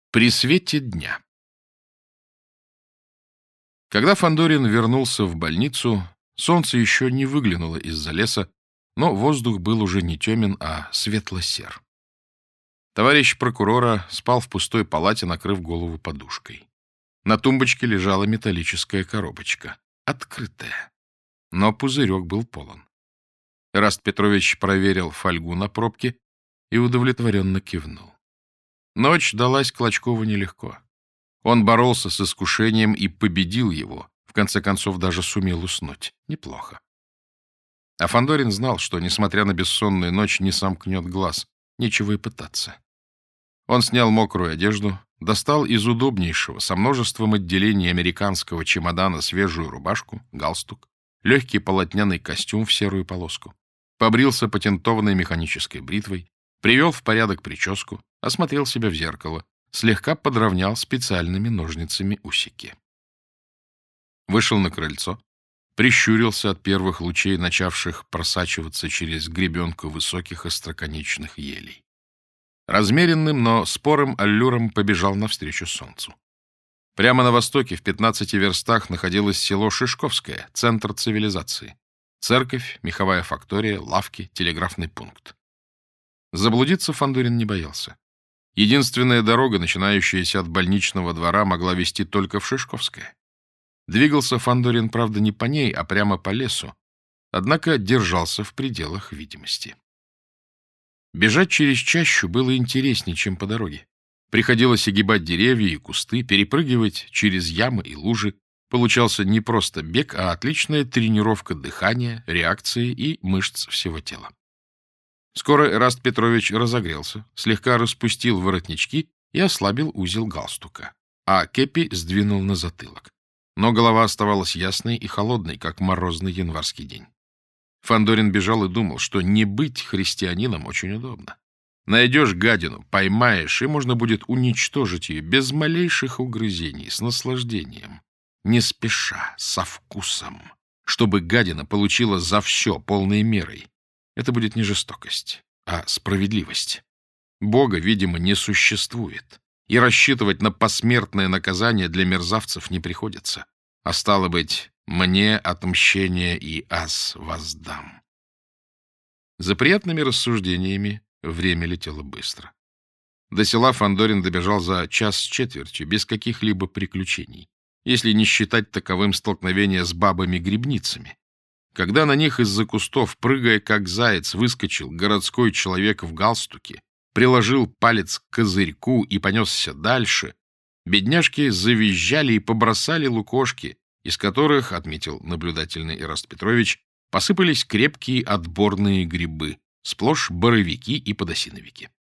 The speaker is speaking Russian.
При свете дня. Когда Фандорин вернулся в больницу, солнце еще не выглянуло из-за леса, но воздух был уже не темен, а светло-сер. Товарищ прокурора спал в пустой палате, накрыв голову подушкой. На тумбочке лежала металлическая коробочка, открытая, но пузырек был полон. Эраст Петрович проверил фольгу на пробке и удовлетворенно кивнул. Ночь далась Клочкову нелегко. Он боролся с искушением и победил его, в конце концов даже сумел уснуть. Неплохо. А Фандорин знал, что, несмотря на бессонную ночь, не сомкнет глаз, нечего и пытаться. Он снял мокрую одежду, достал из удобнейшего, со множеством отделений американского чемодана свежую рубашку, галстук, легкий полотняный костюм в серую полоску, побрился патентованной механической бритвой, привел в порядок прическу, осмотрел себя в зеркало, слегка подровнял специальными ножницами усики. Вышел на крыльцо, прищурился от первых лучей, начавших просачиваться через гребенку высоких остроконечных елей. Размеренным, но спорым аллюром побежал навстречу солнцу. Прямо на востоке, в 15 верстах, находилось село Шишковское, центр цивилизации. Церковь, меховая фактория, лавки, телеграфный пункт. Заблудиться Фандорин не боялся. Единственная дорога, начинающаяся от больничного двора, могла вести только в Шишковское. Двигался Фандорин, правда, не по ней, а прямо по лесу, однако держался в пределах видимости. Бежать через чащу было интереснее, чем по дороге. Приходилось огибать деревья и кусты, перепрыгивать через ямы и лужи. Получался не просто бег, а отличная тренировка дыхания, реакции и мышц всего тела. Скоро Эраст Петрович разогрелся, слегка распустил воротнички и ослабил узел галстука, а кепи сдвинул на затылок. Но голова оставалась ясной и холодной, как морозный январский день. Фандорин бежал и думал, что не быть христианином очень удобно. Найдешь гадину, поймаешь, и можно будет уничтожить ее без малейших угрызений, с наслаждением, не спеша, со вкусом, чтобы гадина получила за все полной мерой. Это будет не жестокость, а справедливость. Бога, видимо, не существует, и рассчитывать на посмертное наказание для мерзавцев не приходится. А стало быть, мне отмщение и аз воздам. За приятными рассуждениями время летело быстро. До села Фандорин добежал за час с четвертью, без каких-либо приключений, если не считать таковым столкновения с бабами-грибницами. Когда на них из-за кустов, прыгая как заяц, выскочил городской человек в галстуке, приложил палец к козырьку и понесся дальше, бедняжки завизжали и побросали лукошки, из которых, отметил наблюдательный Эраст Петрович, посыпались крепкие отборные грибы, сплошь боровики и подосиновики.